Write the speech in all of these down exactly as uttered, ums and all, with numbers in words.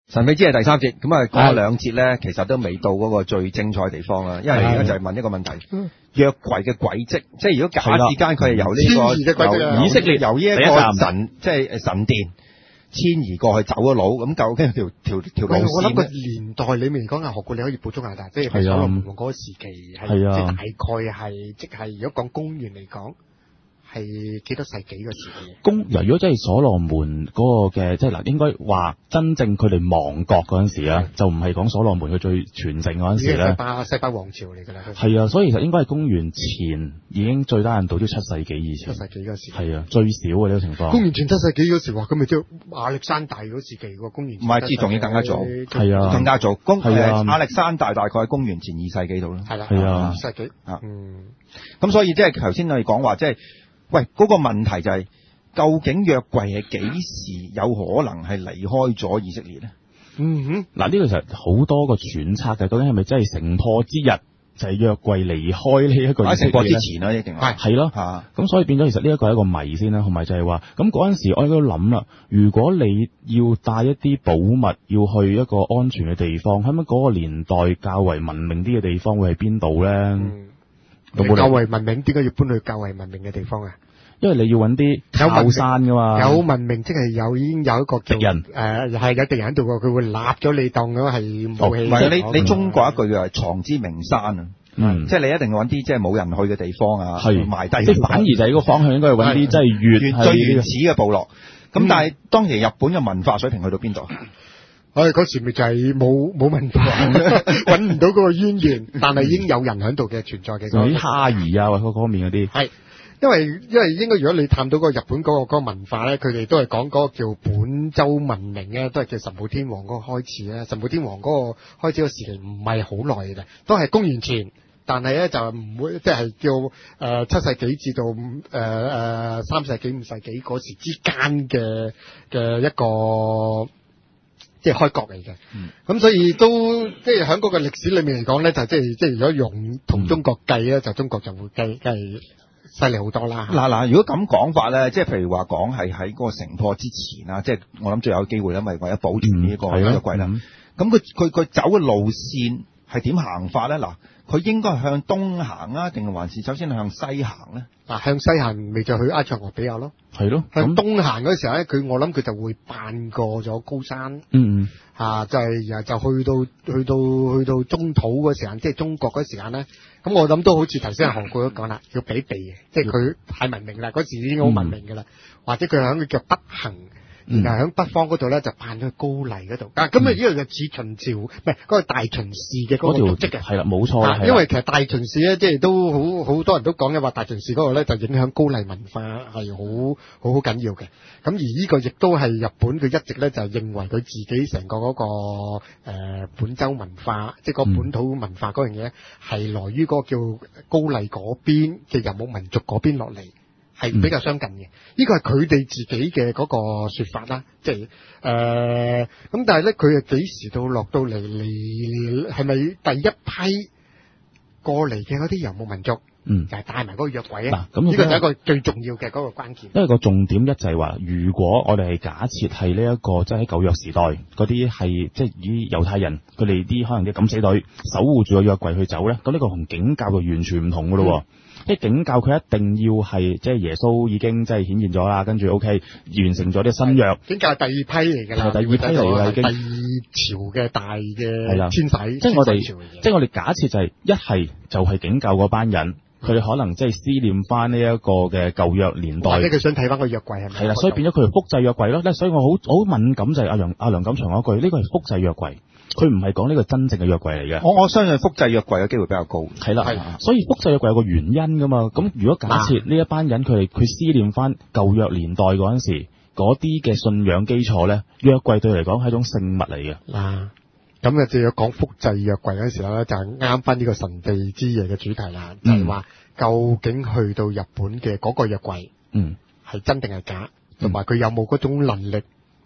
神秘之夜第三節，咁啊講咗兩節咧，其實都未到嗰個最精彩地方啦。因為而家就係問一個問題，約櫃嘅軌跡，即係如果假設間佢係由呢個由以色列由呢一個神即係神殿遷移過去走咗佬，咁究竟條條條路線？ 我諗個年代裏面嚟講啊，學過你可以補充下，但係即係所羅門王嗰個時期係即係大概係即係如果講公元嚟講。係幾多世紀嘅事嘅？ 公嗱，如果真係所羅門嗰個嘅，即係嗱，應該話真正佢哋亡國嗰陣時啊，就唔係講所羅門佢最全盛嗰陣時咧。 西巴西巴王朝嚟㗎啦。 係啊，所以其實應該係公元前已經最低限度都七世紀以前。 七世紀嗰時。 係啊，最少嘅呢個情況。 公元前七世紀嗰時話，咁咪即係亞歷山大嗰時期喎，公元前。 唔係，之仲要更加早。 係啊， 更加早。公係啊， 亞歷山大大概喺公元前二世紀度啦。 係啦， 係啊， 二世紀。 啊， 嗯。 咁所以即係頭先我哋講話，即係。喂，嗰、那個問題就係、是，究竟約櫃係幾時有可能係離開咗以色列咧？ 嗯哼， 嗱呢個其實好多個揣測嘅，究竟係咪真係城破之日就係約櫃離開呢一個以色列咧？喺城破之前啦，一定係係咯，嚇。咁所以變咗其實呢一個係一個謎先啦，同埋就係話，咁嗰陣時我哋都諗啦，如果你要帶一啲寶物要去一個安全嘅地方，係咪嗰個年代較為文明啲嘅地方會喺邊度咧？ 嗯較為文明，點解要搬去較為文明嘅地方啊？ 因為你要揾啲靠山噶嘛。 有文明即係有已經有一個敵人， 誒係、呃、有敵人喺度嘅，佢會立咗你當咁係武器。 唔係你你中國一句係藏之名山啊， 嗯， 即係你一定要揾啲即係冇人去嘅地方啊， 係埋低。 即係反而就係個方向應該係揾啲即係越最原始嘅部落。咁、嗯、但係當時日本嘅文化水平去到邊度？ 我哋嗰時咪就係冇冇文化，揾唔到嗰個淵源，但係已經有人喺度嘅存在嘅。 嗰啲蝦兒啊，或者嗰方面嗰啲， 係因為因為應該如果你探到嗰個日本嗰、嗰個嗰個文化咧，佢哋都係講嗰個叫本州文明咧，都係叫神武天皇嗰個開始咧。神武天皇嗰個開始嘅時期唔係好耐嘅，都係公元前，但係咧就唔會即係叫誒、呃、七世紀至到誒誒、呃、三世紀五世紀嗰時之間嘅嘅一個。即係開國嚟嘅，咁、嗯、所以都即係喺嗰個歷史裏面嚟講咧，就即係即係如果用同中國計咧、嗯，就中國就會計梗係犀利好多啦。 嗱嗱，如果咁講法咧，即係譬如話講係喺嗰個城破之前啊，即係我諗最有機會，因為為咗保存呢一個約櫃啦。咁佢佢佢走嘅路線係點行法咧？嗱，佢應該係向東行啊，定係還是首先向西行咧？ 嗱，向西行咪就去埃塞俄比亞咯， 係咯。 向東行嗰時候咧，佢我諗佢就會扮過咗高山， 嗯嗯， 嚇、啊、就係、是、就去到去到去到中土嗰時間，即係中國嗰時間咧。咁我諗都好似頭先阿韓國都講啦，要避避嘅，即係佢太文明啦，嗰時已經好文明㗎啦、嗯，或者佢響佢叫北行。然後喺北方嗰度咧就扮咗高麗嗰度，啊咁啊呢個就似秦朝，唔係嗰個大秦氏嘅嗰個組織嘅， 係啦冇錯啦。 因為其實大秦氏咧，即係都好好多人都講嘅話，大秦氏嗰個咧就影響高麗文化係好好好緊要嘅。咁而呢個亦都係日本佢一直咧就係認為佢自己成個嗰、嗰個誒、呃、本州文化，即係個本土文化嗰樣嘢係來於嗰個叫高麗嗰邊嘅游牧民族嗰邊落嚟。係比較相近嘅，呢個係佢哋自己嘅嗰個説法啦，即係誒咁，但係咧佢係幾時到落到嚟嚟係咪第一批過嚟嘅嗰啲游牧民族？嗯，就係、是、帶埋嗰個約櫃啊！嗱，咁呢個就係一個最重要嘅嗰個關鍵。 因為個重點一就係話，如果我哋係假設係呢一個即係喺舊約時代嗰啲係即係以猶太人佢哋啲可能啲敢死隊守護住個約櫃去走咧，咁呢個同景教就完全唔同噶咯。嗯即係景教佢一定要係即係耶穌已經即係顯現咗啦，跟住 O K 完成咗啲新約。 景教係第二批嚟㗎啦， 係第二批嚟㗎已經。 第二朝嘅大嘅遷徙， 即係我哋即係我哋假設就係、是、一係就係景教嗰班人，佢、嗯、哋可能即係思念翻呢一個嘅舊約年代， 或者佢想睇翻個約櫃係咪？ 係啦，所以變咗佢複製約櫃咯。所以我好好敏感就係阿梁阿梁錦祥嗰句，呢、這個係複製約櫃。佢唔係講呢個真正嘅約櫃嚟嘅， 我我相信複製約櫃嘅機會比較高。 係啦，所以複製約櫃有個原因噶嘛。咁如果假設呢一班人佢哋佢思念翻舊約年代嗰陣時嗰啲嘅信仰基礎咧，約櫃對嚟講係一種聖物嚟嘅。 嗱，咁啊就要講複製約櫃嗰陣時咧，就係啱翻呢個神秘之夜嘅主題啦，就係、是、話究竟去到日本嘅嗰個約櫃，嗯，係真定係假，同埋佢有冇嗰種能力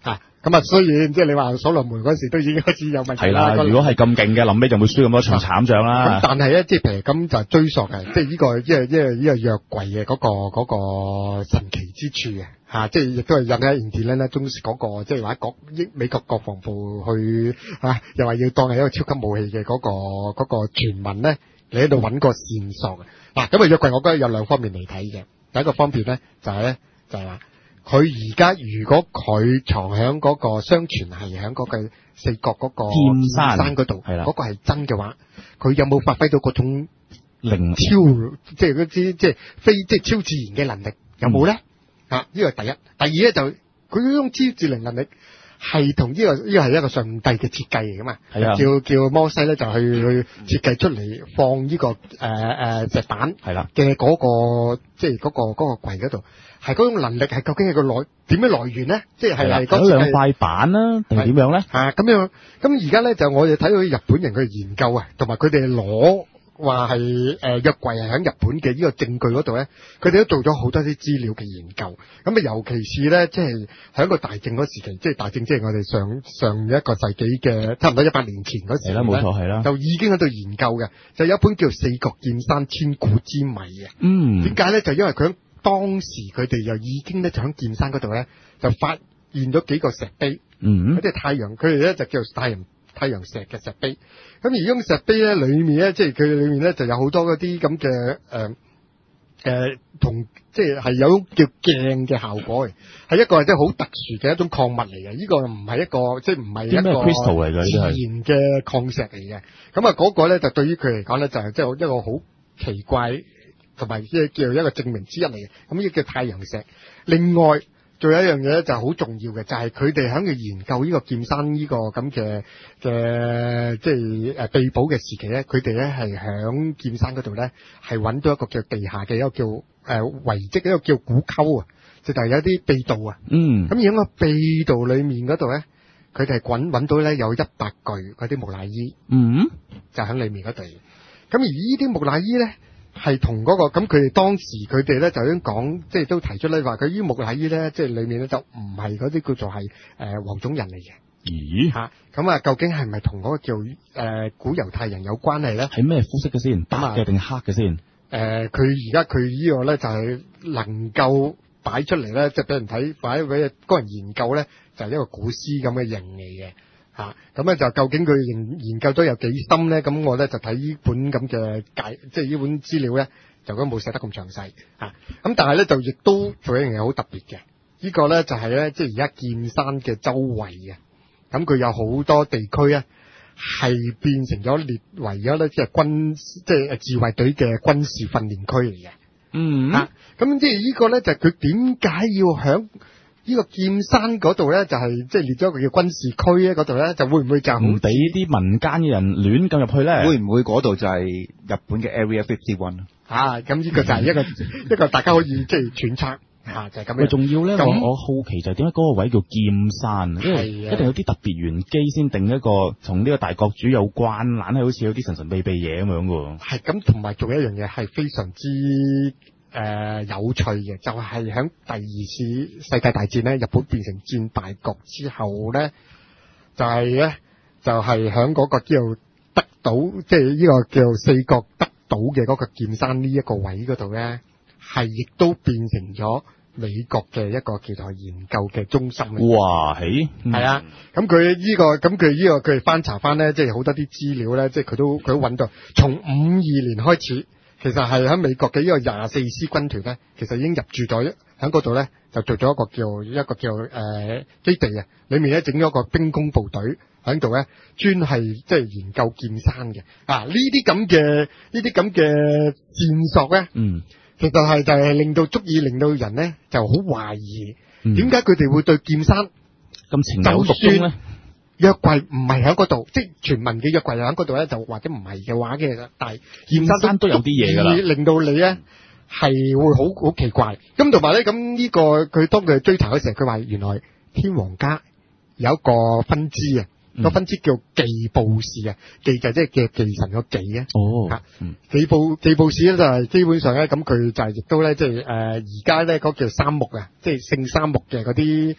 啊。咁啊，雖然即係你話所羅門嗰時都已經開始有問題啦。 係啦，如果係咁勁嘅，臨尾就會輸咁多場慘仗啦。 咁但係咧，即係譬如咁就追溯嘅，即係呢個即係即係呢個約櫃嘅嗰個嗰個神奇之處嘅嚇，即係亦都係引喺印第安咧中嗰個即係話國美國國防部去嚇，又話要當係一個超級武器嘅嗰個嗰個傳聞咧，你喺度揾個線索嘅。嗱，咁啊約櫃，我覺得有兩方面嚟睇嘅。第一個方面咧就係咧就係話。佢而家如果佢藏喺嗰個相傳係喺嗰個四國嗰個劍山嗰度，係啦，嗰個係真嘅話，佢有冇發揮到嗰種靈超，即係嗰啲即係非即係超自然嘅能力有冇咧？啊，呢個第一。第二咧就佢嗰種超自然能力係同呢個呢個係一個上帝嘅設計嚟噶嘛？係啊，叫叫摩西咧就去去設計出嚟放呢個誒誒石板係啦嘅嗰個即係嗰個嗰個櫃嗰度。係嗰種能力係究竟係個來點樣來源咧？即係係嗰兩塊板啦，定係點樣咧？ 啊咁樣咁而家咧就我哋睇到日本人嘅研究啊，同埋佢哋攞話係誒約櫃係喺日本嘅呢個證據嗰度咧，佢哋都做咗好多啲資料嘅研究。咁啊，尤其是咧，即係喺個大正嗰時期，即係大正，即係我哋上上一個世紀嘅差唔多一百年前嗰時咧， 係啦，冇錯係啦， 就已經喺度研究嘅，就有一本叫《四國劍山千古之謎》嘅。嗯，點解咧？就因為佢當時佢哋又已經咧就喺劍山嗰度咧，就發現咗幾個石碑，嗯，嗰啲太陽，佢哋咧就叫做太陽太陽石嘅石碑。咁而呢種石碑咧，裏面咧即係佢裏面咧就有好多嗰啲咁嘅誒誒同即係係有種叫鏡嘅效果嘅，係一個即係好特殊嘅一種礦物嚟嘅。呢個唔係一個即係唔係一個 crystal 嚟嘅，自然嘅礦石嚟嘅。咁啊嗰個咧就對於佢嚟講咧就係即係一個好奇怪。同埋即係叫一個證明之一嚟嘅，咁呢個叫太陽石。另外，仲有一樣嘢咧就係好重要嘅，就係佢哋喺度研究呢個劍山呢個咁嘅嘅即係誒秘寶嘅時期咧，佢哋咧係喺劍山嗰度咧係揾到一個叫地下嘅一個叫誒、呃、遺跡，一個叫古溝啊，就係有啲秘道啊。嗯。咁而喺個秘道裏面嗰度咧，佢哋揾揾到咧有一百具嗰啲木乃伊。嗯。就喺裏面嗰度。咁而呢啲木乃伊咧。係同嗰個咁，佢哋當時佢哋咧就已經講，即係都提出咧話，佢呢木乃伊咧，即係裏面咧就唔係嗰啲叫做係誒黃種人嚟嘅。咦？吓咁啊？究竟係咪同嗰個叫誒、呃、古猶太人有關係咧？ 係咩膚色嘅先？白嘅定黑嘅先？ 誒、呃，佢而家佢呢個咧就係、是、能夠擺出嚟咧，即係俾人睇，擺俾嗰人研究咧，就係、是、一個古屍咁嘅形嚟嘅。吓咁咧就究竟佢研研究咗有幾深咧？咁我咧就睇呢本咁嘅解，即係呢本資料咧，就咁冇寫得咁詳細吓。咁、啊、但係咧就亦都做一樣嘢好特別嘅，這個、呢個咧就係、是、咧即係而家劍山嘅周圍嘅，咁佢有好多地區咧係變成咗列為咗咧即係軍即係自衛隊嘅軍事訓練區嚟嘅。嗯，吓咁、啊、即係呢個咧就係佢點解要響？呢個劍山嗰度咧，就係即係列咗一個叫軍事區咧，嗰度咧就會唔會就唔俾啲民間嘅人亂咁入去咧？ 會唔會嗰度就係日本嘅 Area Fifty One 啊？咁呢個就係一個一個大家可以即係揣測啊，就係咁樣。 仲要咧，我我好奇就係點解嗰個位叫劍山？因為一定有啲特別玄機先定一個同呢個大國主有關，懶係好似有啲神神秘秘嘢咁樣嘅。係咁， 同埋仲有一樣嘢係非常之。誒、呃，有趣嘅就係、是、喺第二次世界大戰咧，日本變成戰大國之後咧，就係、是、咧就係喺嗰個叫德島，即係呢個叫四國德島嘅嗰個劍山呢一個位嗰度咧，係亦都變成咗美國嘅一個叫做研究嘅中心。 哇，係，係、 嗯、啊，咁佢呢個咁佢呢個佢翻查翻咧，即係好多啲資料咧，即係佢都佢都揾到，從五二年開始。其實係喺美國嘅呢個廿四師軍團咧，其實已經入駐咗喺嗰度咧，就做咗一個叫一個叫誒、呃、基地啊。裏面咧整咗個兵工部隊喺度咧，專係即係研究劍山嘅。啊，呢啲咁嘅呢啲咁嘅線索咧，嗯，其實係就係令到足以令到人咧就好懷疑，點解佢哋會對劍山咁情有獨鍾咧？ 約櫃唔係喺嗰度，即係傳聞嘅約櫃喺嗰度咧，就或者唔係嘅話嘅，但係劍山都有啲嘢噶啦， 令到你咧係會好好奇怪。咁同埋咧，咁呢、這個佢當佢追查嘅時候，佢話原來天皇家有一個分支啊，個、嗯、分支叫忌布氏啊，忌就即係嘅忌神個忌啊。哦，吓、嗯，忌布忌布氏咧就係基本上咧，咁佢就係亦都咧，即係誒而家咧嗰叫三木啊，即係姓三木嘅嗰啲。嗰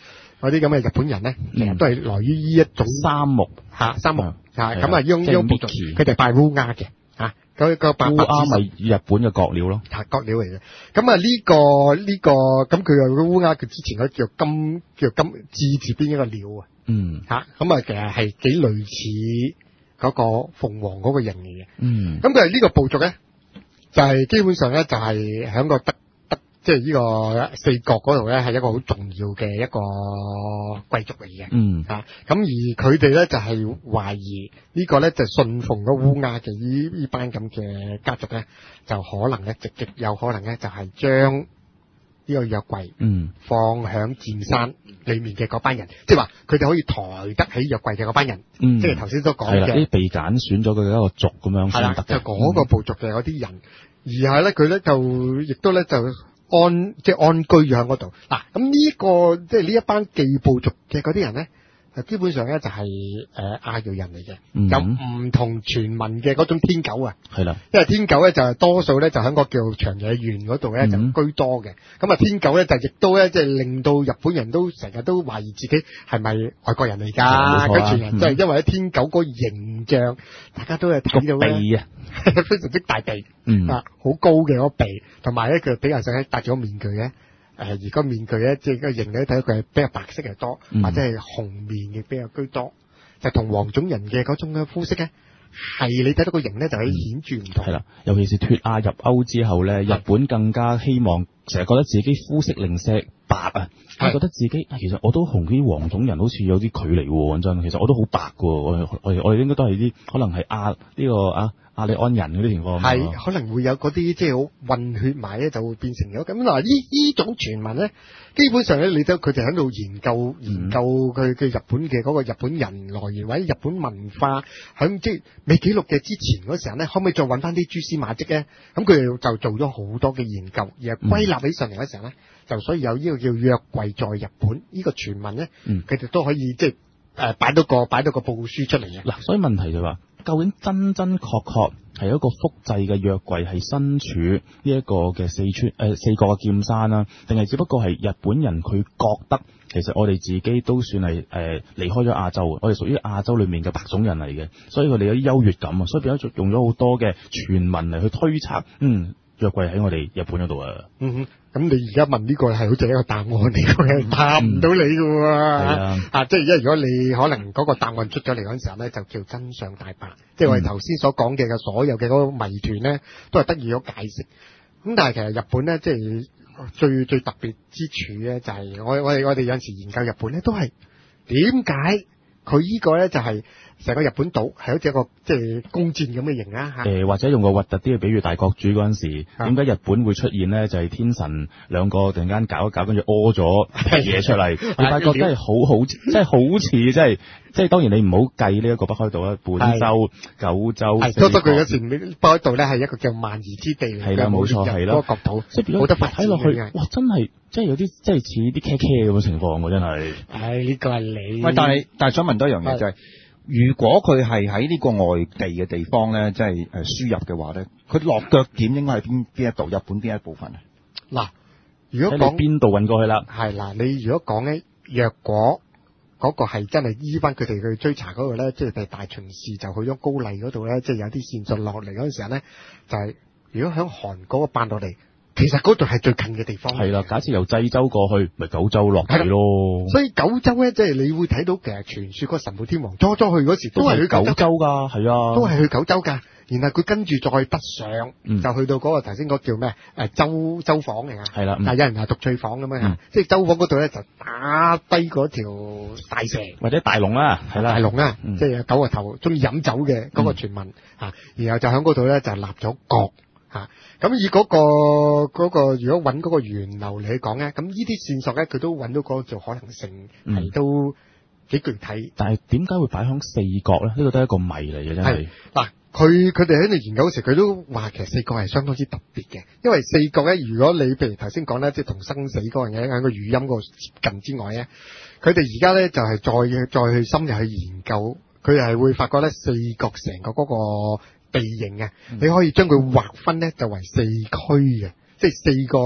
嗰啲咁嘅日本人咧，其實都係來於呢一種三木嚇三木嚇，咁啊呢種呢種部族，佢哋拜烏鴉嘅嚇，嗰個白白烏鴉咪日本嘅國鳥咯， 係國鳥嚟嘅。咁啊呢個呢個咁佢又個烏鴉，佢之前嗰叫金叫金字字邊一個鳥啊， 嗯嚇，咁啊其實係幾類似嗰個鳳凰嗰個形嚟嘅， 嗯， 咁佢係呢個部族咧，就係基本上咧就係喺個德。即係呢個四國嗰度咧，係一個好重要嘅一個貴族嚟嘅。 嗯啊，咁而佢哋咧就係懷疑呢個咧就信奉咗烏鴉嘅呢呢班咁嘅家族咧，就可能咧直極有可能咧就係將呢個約櫃嗯放響劍山裡面嘅嗰班人，即係話佢哋可以抬得起約櫃嘅嗰班人。 嗯， 即係頭先所講嘅啲被揀選咗佢嘅一個族咁樣先得嘅。 就嗰個部族嘅嗰啲人，而係咧佢咧就亦都咧就。安即係安居咗喺嗰度嗱，咁呢個即係呢一班寄部族嘅嗰啲人咧，就基本上咧就係誒亞裔人嚟嘅， 嗯、 有唔同傳聞嘅嗰種天狗啊， 係啦， 因為天狗咧就係多數咧就喺個叫長野縣嗰度咧就居多嘅，咁啊、嗯、天狗咧就亦都咧即係令到日本人都成日都懷疑自己係咪外國人嚟㗎，跟住人即係因為咧天狗嗰個形象，大家都係睇到咧。非常之大鼻， 嗯啊，好高嘅嗰鼻，同埋咧佢比較上咧戴咗面具咧，誒、呃、而個面具咧即係個形咧睇到佢係比較白色嘅多， 嗯、 或者係紅面嘅比較居多，就同黃種人嘅嗰種嘅膚色咧，係你睇到個形咧就係顯著唔同。係啦， 尤其是脫亞入歐之後咧，日本更加希望成日覺得自己膚色零舍白啊，係覺得自己其實我都同啲黃種人好似有啲距離喎，講真，其實我都好白㗎，我我我哋應該都係啲可能係亞呢個啊。亞利安人嗰啲情況係可能會有嗰啲即係好混血埋咧，就會變成咗咁嗱。呢呢種傳聞咧，基本上咧，你都佢哋喺度研究研究佢嘅日本嘅嗰個日本人來源或者日本文化，喺即係未記錄嘅之前嗰時候咧，可唔可以再揾翻啲蛛絲馬跡咧？咁佢哋就做咗好多嘅研究，而係歸納起上嚟嗰時候咧，嗯、就所以有呢個叫約櫃在日本呢個傳聞咧，佢哋、嗯、都可以即係誒擺到個擺到個報告書出嚟嘅。 嗱，所以問題就係話。究竟真真確確係一個複製嘅約櫃係身處呢一個嘅四川誒、呃、四國嘅劍山啦，定係只不過係日本人佢覺得其實我哋自己都算係誒、呃、離開咗亞洲，我哋屬於亞洲裏面嘅白種人嚟嘅，所以佢哋有啲優越感啊，所以變咗用咗好多嘅傳聞嚟去推測，嗯，約櫃喺我哋日本嗰度啊。 嗯哼。咁你而家問呢個係好似一個答案嚟嘅，答唔到你嘅喎。啊，啊，即係因為如果你可能嗰個答案出咗嚟嗰陣時候咧，就叫真相大白。即係我哋頭先所講嘅嘅所有嘅嗰個謎團咧，都係得以咗解釋。咁但係其實日本咧，即係最最特別之處咧，就係我我哋我哋有陣時研究日本咧，都係點解佢呢個咧就係。成個日本島係好似一個即係弓箭咁嘅形啊嚇！誒或者用個核突啲嘅比喻，大國主嗰陣時，點解日本會出現咧？就係、是、天神兩個突然間搞一搞，跟住屙咗嘢出嚟，你發覺真係好好，即係好似即係即係當然你唔好計呢一個北海道啦，本州、九州，係多得佢嗰時北海道咧係一個叫萬宜之地嚟嘅，係啦冇錯係啦，嗰個國土即係冇得睇落去，哇！真係即係有啲即係似啲茄茄咁嘅情況喎，真係。 係呢個係你。 喂，但係但係想問多一樣嘢就係。如果佢係喺呢個外地嘅地方咧，即係誒輸入嘅話咧，佢落腳點應該係邊邊一度？日本邊一部分啊？ 嗱，如果講邊度運過去啦？ 係嗱，你如果講咧，若果嗰個係真係依翻佢哋去追查嗰個咧，即係譬如大秦氏就去咗高麗嗰度咧，即係有啲線索落嚟嗰陣時候咧，就係、是、如果響韓國嗰個落嚟。其實嗰度係最近嘅地方。係啦， 假設由濟州過去，咪九州落嚟咯。 所以九州咧，即係你會睇到其實傳說嗰個神武天皇初初去嗰時都係去九州噶，係啊，都係去九州噶。然後佢跟住再北上，嗯、就去到嗰個頭先嗰叫咩？誒，州州房嚟啊。係啦，但係有人話獨翠坊咁樣吓，嗯、即係州房嗰度咧就打低嗰條大蛇或者大龍啦，係啦， 大龍啊，嗯、即係九個頭中意飲酒嘅嗰個傳聞吓，嗯、然後就喺嗰度咧就立咗國。吓，咁、啊、以嗰、那個嗰、那個如果揾嗰個源流嚟講咧，咁呢啲線索咧，佢都揾到嗰個做可能性係都幾具體。 嗯、但係點解會擺響四國咧？呢、這個都係一個謎嚟嘅，真係。 嗱，佢佢哋喺度研究嗰時，佢都話其實四國係相當之特別嘅，因為四國咧，如果你譬如頭先講咧，即係同生死嗰樣嘢喺個語音嗰度接近之外咧，佢哋而家咧就係、是、再再去深入去研究，佢係會發覺咧四國成個嗰、那個。地形啊，你可以將佢劃分咧就為四區嘅，即係四個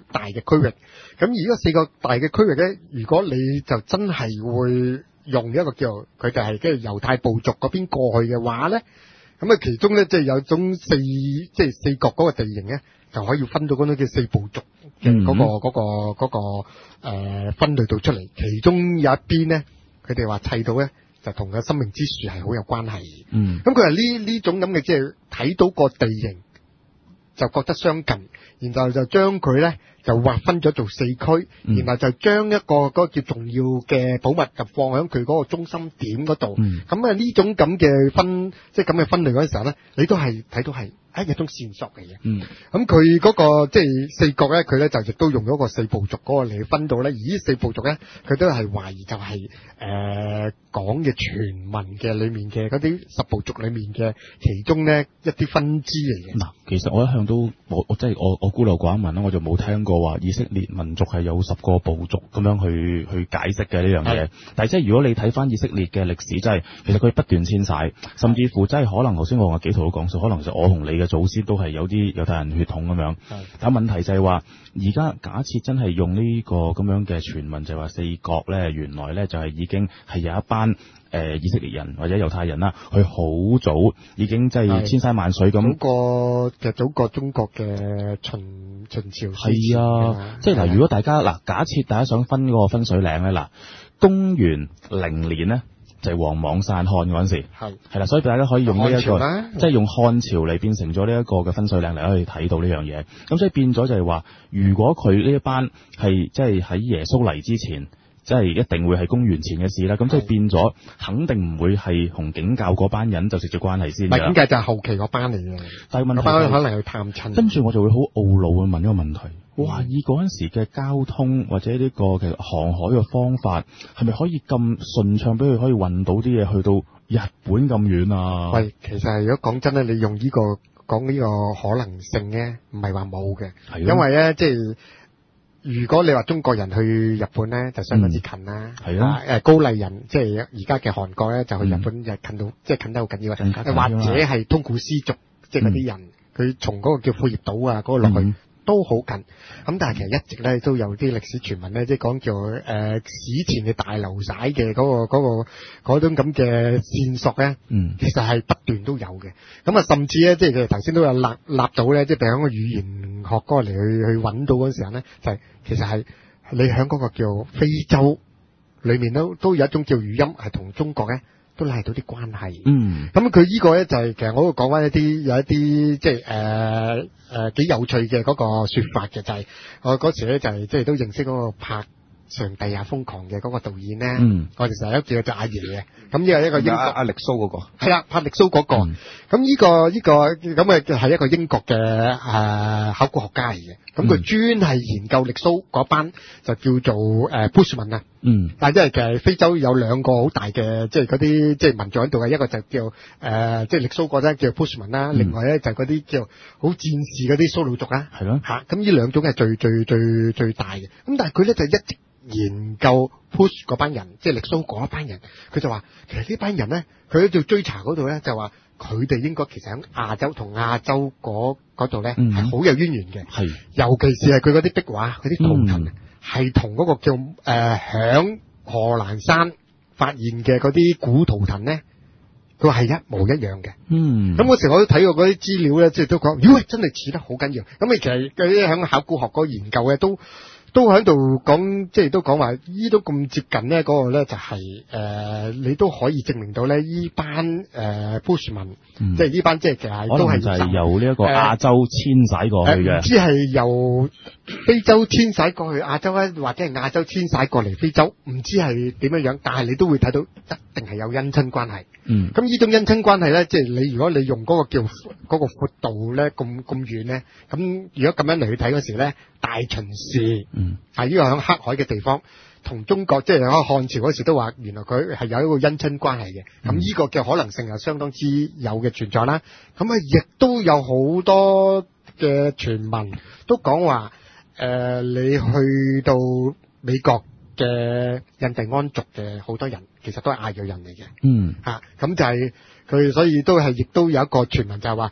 大嘅區域。咁而呢個四個大嘅區域咧，如果你就真係會用一個叫佢哋係跟住猶太部族嗰邊過去嘅話咧，咁啊其中咧即係有種四即係四角嗰個地形咧，就可以分到嗰種叫四部族嘅嗰、嗰個嗰、嗯嗰個嗰、嗰個、呃、分類到出嚟。其中有一邊咧，佢哋話砌到咧就同個生命之樹係好有關係。嗯，咁佢話呢呢種咁嘅即係睇到個地形就覺得相近，然後就將佢咧就劃分咗做四區，嗯、然後就將一個嗰、嗰個叫重要嘅寶物就放喺佢嗰個中心點嗰度。咁啊呢種咁嘅分即係咁嘅分類嗰陣時候咧，你都係睇到係一種線索嚟嘅。嗯，咁佢嗰個即係四角咧，佢咧就亦都用咗個四部族嗰個嚟分到咧。而呢四部族咧，佢都係懷疑就係、是、誒、呃、講嘅傳聞嘅裏面嘅嗰啲十部族裏面嘅其中咧一啲分支嚟嘅。嗱， 其實我一向都我我即係我我孤陋寡聞啦，我就冇聽過話以色列民族係有十個部族咁樣去去解釋嘅呢樣嘢。但係即係如果你睇翻以色列嘅歷史，真係其實佢不斷遷徙，甚至乎真係可能頭先我話幾圖都講數，可能就我同你嘅祖先都係有啲猶太人血統咁樣。但問題就係話，而家假設真係用呢個咁樣嘅傳聞，就係話四國咧，原來咧就係已經係有一班誒、呃、以色列人或者猶太人啦，佢好早已經即係千山萬水咁。 早過嘅早過中國嘅秦秦朝。 係啊，即係嗱，如果大家嗱，假設大家想分嗰個分水嶺咧，嗱，公元零年咧。就係王莽散漢嗰陣時，係係啦，所以大家可以用呢、這、一個，即係用漢朝嚟變成咗呢一個嘅分水嶺嚟可以睇到呢樣嘢。咁所以變咗就係話，如果佢呢一班係即係喺耶穌嚟之前，即係一定會係公元前嘅事啦。咁即係變咗，肯定唔會係同景教嗰班人就直接關係先。 唔係景教就係後期嗰班嚟嘅， 但係問題班可能去探親。 跟住我就會好懊惱去問一個問題。哇！以嗰陣時嘅交通或者呢個其實航海嘅方法，係咪可以咁順暢，俾佢可以運到啲嘢去到日本咁遠啊？ 喂，其實如果講真咧，你用呢、呢個講呢個可能性咧，唔係話冇嘅，因為咧即係如果你話中國人去日本咧，就相當之近啦。係啊，誒高麗人即係而家嘅韓國咧，就去日本就近到、嗯、即係近得好緊要啊！或者係通古斯族，即係嗰啲人，佢、嗯、從嗰個叫庫頁島啊嗰、嗰個落去。嗯都好近，咁但係其實一直咧都有啲歷史傳聞咧，即係講叫誒、呃、史前嘅大流徙嘅嗰個嗰、嗰個嗰種咁嘅線索咧，嗯，其實係不斷都有嘅。咁啊，甚至咧，即係佢哋頭先都有立立到咧，即係喺個語言學嗰個嚟去去揾到嗰陣時候咧，就係、是、其實係你喺嗰個叫非洲裏面都都有一種叫語音係同中國咧。都係到啲關係，嗯，咁佢呢個咧就係、是、其實我都講翻一啲有一啲即係誒誒幾有趣嘅嗰個説法嘅，就係、是、我嗰時咧就係即係都認識嗰個拍《上帝也瘋狂》嘅嗰個導演咧，嗯，我哋成日都叫佢做阿爺嘅，咁呢個一個英國阿阿力蘇嗰個， 係啦，拍力蘇嗰個，咁、嗯、呢、這個呢、這個咁嘅係一個英國嘅誒、呃、考古學家嚟嘅，咁佢專係研究力蘇嗰班就叫做誒 Bushman 啊。嗯，但係即係其實非洲有兩個好大嘅，即係嗰啲即係民族喺度嘅，一個就叫誒、呃，即係力蘇國咧叫 Bushman 啦、嗯，另外咧就係嗰啲叫好戰士嗰啲蘇魯族啦，係咯嚇，咁呢兩種係最最最最大嘅。咁但係佢咧就一直研究 Push 嗰班人，即係力蘇嗰一班人，佢就話其實呢班人咧，佢喺度追查嗰度咧就話佢哋應該其實喺亞洲同亞洲嗰嗰度咧係好有淵源嘅，係、嗯，尤其是係佢嗰啲壁畫嗰啲圖騰。嗯係同嗰個叫誒響、呃、荷蘭山發現嘅嗰啲古圖騰咧，佢話係一模一樣嘅。嗯，咁嗰時我都睇過嗰啲資料咧，即係都講，咦、呃，真係似得好緊要。咁你其實嗰啲響考古學嗰個研究嘅都。都喺度講，即係都講話，依都咁接近咧，嗰個咧就係、是、誒、呃，你都可以證明到咧，依班誒 Bushman，即係呢班即係其實都係就係由呢一個亞洲遷徙過去嘅，唔、呃、知係由非洲遷徙過去亞洲咧，或者係亞洲遷徙過嚟非洲，唔知係點樣樣，但係你都會睇到一定係有姻親關係。嗯，咁呢種姻親關係咧，即係你如果你用嗰個叫嗰、嗰個闊度咧，咁咁遠咧，咁如果咁樣嚟去睇嗰時咧，大秦氏。嗯，係呢個喺黑海嘅地方，同中國即係喺漢朝嗰時都話，原來佢係有一個姻親關係嘅。咁、嗯、呢個嘅可能性係相當之有嘅存在啦。咁啊，亦都有好多嘅傳聞都講話，誒、呃，你去到美國嘅印第安族嘅好多人，其實都係亞裔人嚟嘅。嗯，吓、啊，咁就係佢，所以都係亦都有一個傳聞就係話，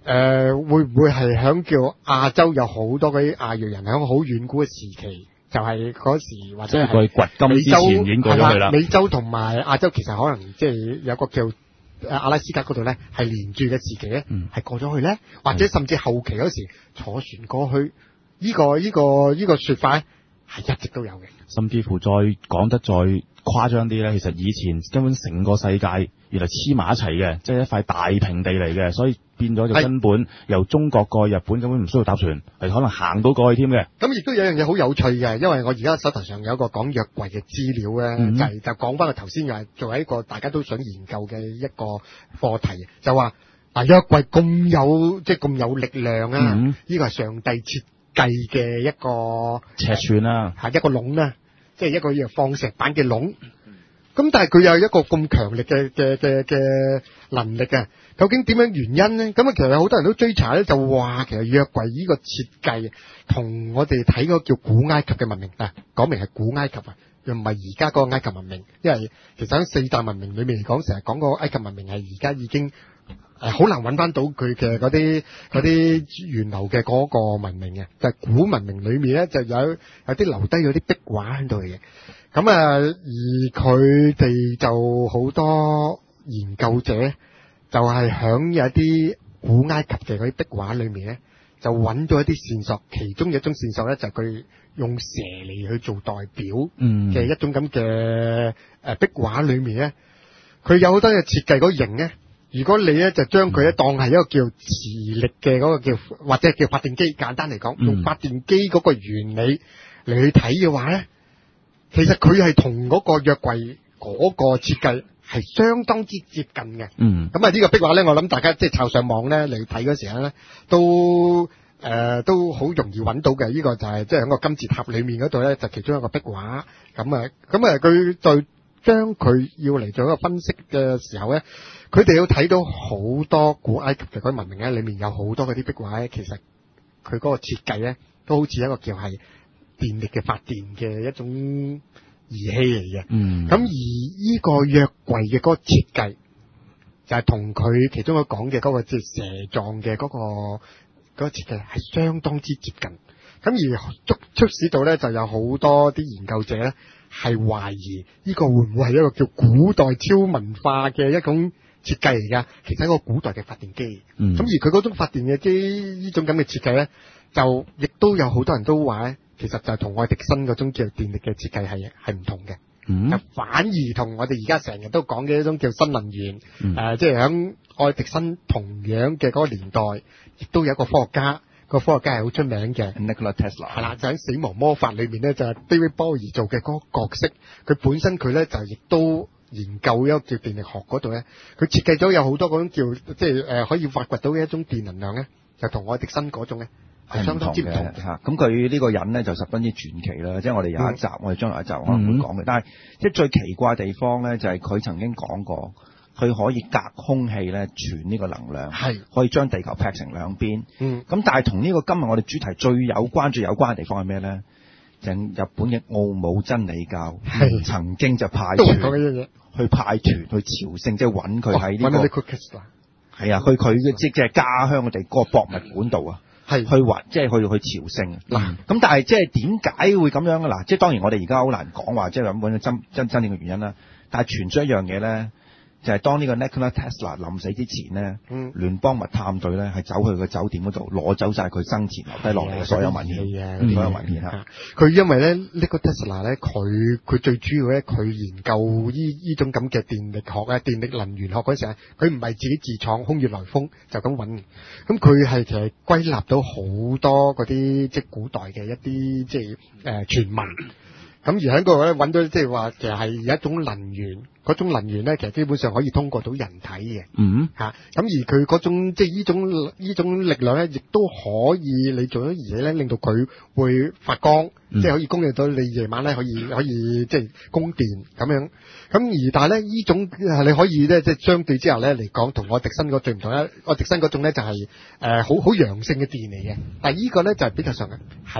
呃、會唔會係響叫亞洲有好多嗰啲亞裔人響好遠古嘅時期，就係嗰時或者係掘金之前已經過咗去啦。 美洲同埋亞洲其實可能即係有個叫阿拉斯加嗰度咧係連住嘅時期咧，係、嗯、過咗去咧，或者甚至後期嗰時坐船過去，呢、這個呢、這個呢、這個說法咧係一直都有嘅。 甚至乎再講得再誇張啲咧，其實以前根本成個世界原來黐埋一齊嘅，即係一塊大平地嚟嘅，所以變咗就根本由中國過日本根本唔需要搭船，係可能行到過去添嘅。咁亦都有一樣嘢好有趣嘅，因為我而家手頭上有一個講約櫃嘅資料咧、嗯，就係就講翻個頭先又係作為一個大家都想研究嘅一個課題，就話嗱約櫃咁有即係咁有力量啊！呢、嗯、個係上帝設計嘅一個尺寸啦、 啊，係一個籠啦。即係一個要放石板嘅籠，咁但係佢有一個咁強力嘅嘅嘅嘅能力啊！究竟點樣原因咧？咁啊，其實有好多人都追查咧，就話其實約櫃呢個設計同我哋睇嗰個叫古埃及嘅文明啊，講明係古埃及啊，又唔係而家嗰個埃及文明，因為其實喺四大文明裏面嚟講，成日講個埃及文明係而家已經誒好難揾翻到佢嘅嗰啲嗰啲源流嘅嗰個文明嘅，就係、是、古文明裏面咧就有有啲留低咗啲壁畫喺度嘅。咁啊，而佢哋就好多研究者就係響有一啲古埃及嘅嗰啲壁畫裏面咧，就揾到一啲線索，其中有一種線索咧就係佢用蛇嚟去做代表嘅一種咁嘅誒壁畫裏面咧，佢有好多嘅設計嗰個形咧。如果你咧就將佢咧當係一個叫磁力嘅嗰個叫或者叫發電機，簡單嚟講，用發電機嗰個原理嚟去睇嘅話咧，其實佢係同嗰個約櫃嗰個設計係相當之接近嘅。嗯，咁啊呢個壁畫咧，我諗大家即係抄上網咧嚟睇嗰時候咧，都誒、呃、都好容易揾到嘅。呢、這個就係即係喺個金字塔裏面嗰度咧，就其中一個壁畫。咁啊，咁啊，佢就將佢要嚟做一個分析嘅時候咧。佢哋要睇到好多古埃及嘅嗰啲文明咧，裏面有好多嗰啲壁畫咧，其實佢嗰個設計咧，都好似一個叫係電力嘅發電嘅一種儀器嚟嘅。嗯。咁而呢個約櫃嘅嗰個設計，就係同佢其中一個講嘅嗰個即係蛇狀嘅嗰個嗰個設計係相當之接近。咁而促促使到咧，就有好多啲研究者咧係懷疑呢個會唔會係一個叫古代超文化嘅一種設計嚟噶，其實係一個古代嘅發電機。咁、嗯、而佢嗰種發電嘅機呢種咁嘅設計咧，就亦都有好多人都話咧，其實就係同愛迪生嗰種叫電力嘅設計係係唔同嘅。嗯，就反而同我哋而家成日都講嘅一種叫新能源，誒、嗯呃，即係喺愛迪生同樣嘅嗰個年代，亦都有一個科學家，個科學家係好出名嘅 Nikola Tesla。係啦，就喺《死亡魔法》裏面咧，就係 David Bowie 做嘅嗰個角色，佢本身佢咧就亦都研究一個叫電力學嗰度咧，佢設計咗有好多嗰種叫即係誒可以發掘到嘅一種電能量咧，就同愛迪生嗰種咧係相當之唔同嘅嚇。咁佢呢個人咧就十分之傳奇啦，即係我哋有一集，嗯、我哋將來一集可能會講嘅。但係即係最奇怪嘅地方咧，就係佢曾經講過，佢可以隔空氣咧傳呢個能量，係可以將地球劈成兩邊。嗯，咁但係同呢個今日我哋主題最有關、最有關嘅地方係咩咧？就係日本嘅奧姆真理教曾經就派團去派團去朝聖，即係揾佢喺呢個係啊，去佢嘅即係家鄉嘅地嗰個博物館度啊，係去揾即係去去朝聖。嗱，咁但係即係點解會咁樣啊？嗱，即係當然我哋而家好難講話，即係咁揾真真真正嘅原因啦。但係傳出一樣嘢咧。就係、是、當呢個 Nikola Tesla 臨死之前咧，嗯，聯邦密探隊咧係走去個酒店嗰度攞走晒佢生前留低落嚟嘅所有文獻，所有文獻嚇。佢因為咧呢個 Tesla 咧，佢佢最主要咧，佢研究呢呢種咁嘅電力學啊、電力能源學嗰陣，佢唔係自己自創空穴來風就咁揾。咁佢係其實歸納到好多嗰啲即係古代嘅一啲即係誒傳聞。咁而喺嗰度咧揾到即係話，其實係有一種能源，嗰種能源咧，其實基本上可以通過到人體嘅。嗯，嚇、啊。咁而佢嗰種即係呢種呢種力量咧，亦都可以你做咗嘢咧，令到佢會發光，嗯、即係可以供應到你夜晚咧可以可以即係供電咁樣。咁而但係咧呢種你可以咧即係相對之下咧嚟講，同愛迪生嗰最唔同咧。愛迪生嗰種咧就係誒好好陽性嘅電嚟嘅，但係呢個咧就係比較上嘅係。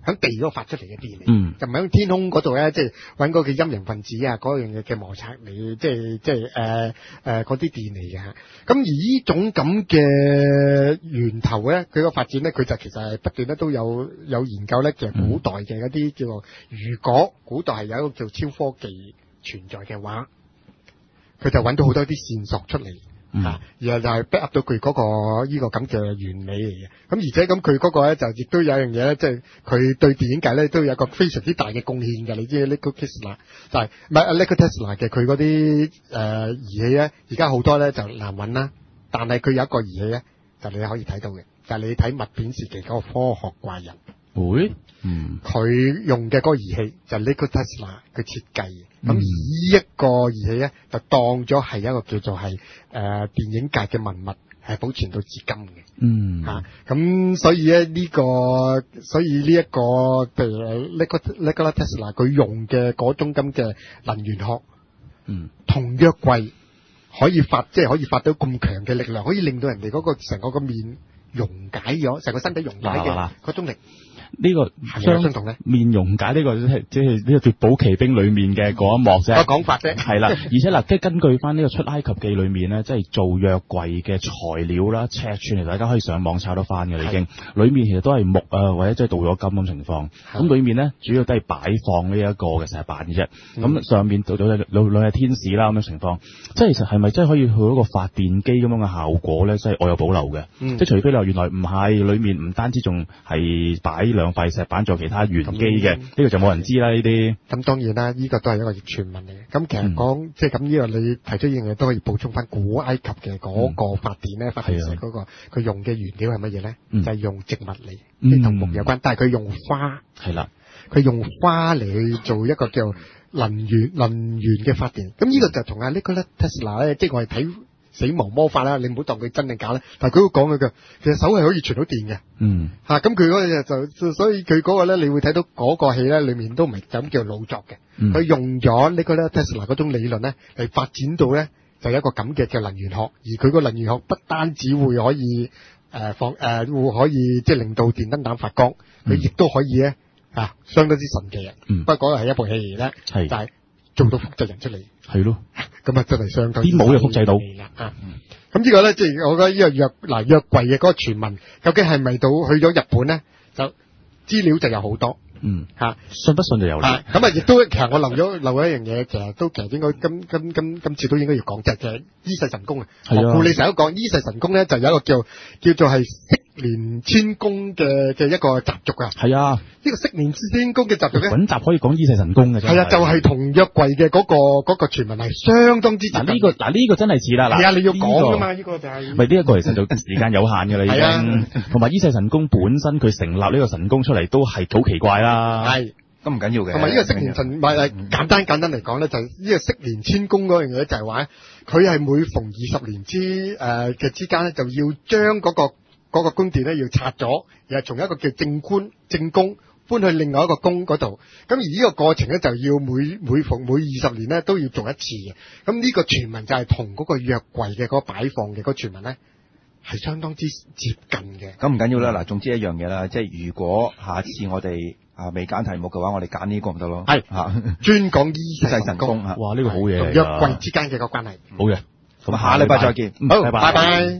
喺地嗰度發出嚟嘅電嚟， 嗯， 就唔係喺天空嗰度咧，即係揾嗰個陰陽分子啊嗰樣嘢嘅摩擦嚟，即係即係誒誒嗰啲電嚟嘅嚇。咁而呢種咁嘅源頭咧，佢個發展咧，佢就其實係不斷咧都有有研究咧，其實古代嘅一啲叫做，如果古代係有一個叫超科技存在嘅話，佢就揾到好多啲線索出嚟。嗯、啊，然後就係 back up 到佢嗰、那個呢、這個咁嘅原理嚟嘅，咁而且咁佢嗰個咧就亦都有一樣嘢咧，即係佢對電影界咧都有一個非常之大嘅貢獻嘅。你知 Nikola Tesla 就係唔係 Nikola Tesla 嘅佢嗰啲誒儀器咧，而家好多咧就難揾啦，但係佢有一個儀器咧，就你可以睇到嘅，就係、是、你睇《物片時期》嗰個科學怪人。 會，嗯， 佢用嘅嗰個儀器就係 Nikola Tesla 佢設計嘅，咁、嗯、而一個儀器咧就當咗係一個叫做係誒、呃、電影界嘅文物，係保存到至今嘅， 嗯， 嚇，咁所以咧呢、這個，所以呢、這、一個譬如 Nikola Tesla 佢用嘅嗰種咁嘅能源學， 嗯， 同約櫃可以發，即係可以發到咁強嘅力量，可以令到人哋嗰個成個個面溶解咗，成個身體溶解嘅嗰種力。 呢、這個相相同咧，面溶解呢、這個即係即係呢個奪寶奇兵裏面嘅嗰一幕啫， 個講法啫。 係啦，而且嗱，即係根據翻呢個出埃及記裏面咧，即係做約櫃嘅材料啦、尺寸，其實大家可以上網抄得翻嘅已經。裏面其實都係木啊，或者即係鍍咗金咁情況。咁裏面咧主要都係擺放呢一個嘅石板嘅啫。咁、嗯、上面鍍咗兩兩隻天使啦咁嘅情況。即係其實係咪真係可以去到一個發電機咁樣嘅效果咧？即係我有保留嘅、嗯。即係除非你話原來唔係，裏面唔單止仲係擺兩塊石板做其他原機嘅，呢、嗯這個就冇人知啦呢啲。咁當然啦，呢、這個都係一個傳聞嚟嘅。咁其實講、嗯、即係咁呢個你提出呢樣嘢都可以補充翻古埃及嘅嗰個發電咧、嗯，發電時嗰、那個佢用嘅原料係乜嘢咧？就係、是、用植物嚟，即係同木有關。但係佢用花係啦，佢用花嚟去做一個叫能源能源嘅發電。咁呢個就同阿 Nikola Tesla 咧，即係我哋睇死亡魔法啦，你唔好當佢真定假咧。但係佢都講佢嘅，其實手係可以傳到電嘅。嗯，吓咁佢嗰個就，所以佢嗰個咧，你會睇到嗰個戲咧，裏面都唔係咁叫老作嘅。佢、嗯、用咗呢個咧 Tesla 嗰種理論咧，嚟發展到咧就有一個咁嘅嘅能源學。而佢個能源學不單止會可以誒、呃、放誒、呃、會可以即係令到電燈膽發光，佢、嗯、亦都可以咧啊相當之神奇嘅。嗯，不過嗰個係一部戲嚟咧，係但係做到複製人出嚟。係咯，咁啊真係相當啲冇就複製到啊！咁呢個咧，即係我覺得呢個約嗱約櫃嘅嗰個傳聞，究竟係咪到去咗日本咧？就資料就有好多，嗯吓，信不信就有啦。咁啊，亦都其實我漏咗漏咗一樣嘢，其實都其實應該今今今今次都應該要講，就係其實伊勢神宮啊。係啊，你成日都講伊勢神宮咧，就有一個叫叫做係式年遷宮嘅嘅一個習俗啊。係啊，呢、這個式年遷宮嘅習俗咧，本集可以講伊勢神宮嘅啫。係啊，就係、是、同約櫃嘅嗰個嗰、那個傳聞係相當之。嗱呢、這個嗱呢、這個真係似啦。係啊，你要講噶嘛？呢、這個就係、是。咪呢一個其實就時間有限嘅啦，已經。同埋伊勢神宮本身佢成立呢個神宮出嚟都係好奇怪啦。係。都唔緊要嘅。同埋呢個式年神，唔係誒簡單簡單嚟講咧，就係、是、呢個式年遷宮嗰樣嘢就係話，佢係每逢二十年之誒嘅、呃、之間咧，就要將嗰、那個嗰、那個宮殿咧要拆咗，然後從一個叫正官正宮搬去另外一個宮嗰度。咁而呢個過程咧就要每每逢每二十年咧都要做一次嘅。咁呢個傳聞就係同嗰個約櫃嘅嗰個擺放嘅嗰個傳聞咧係相當之接近嘅。咁唔緊要啦，嗱，總之一樣嘢啦，即係如果下次我哋啊未揀題目嘅話，我哋揀呢個唔得咯。係嚇，專講伊勢神宮。哇，呢、呢個好嘢嚟㗎。同約櫃之間嘅個關係。好嘅，咁下禮拜再見。好，拜拜。拜拜。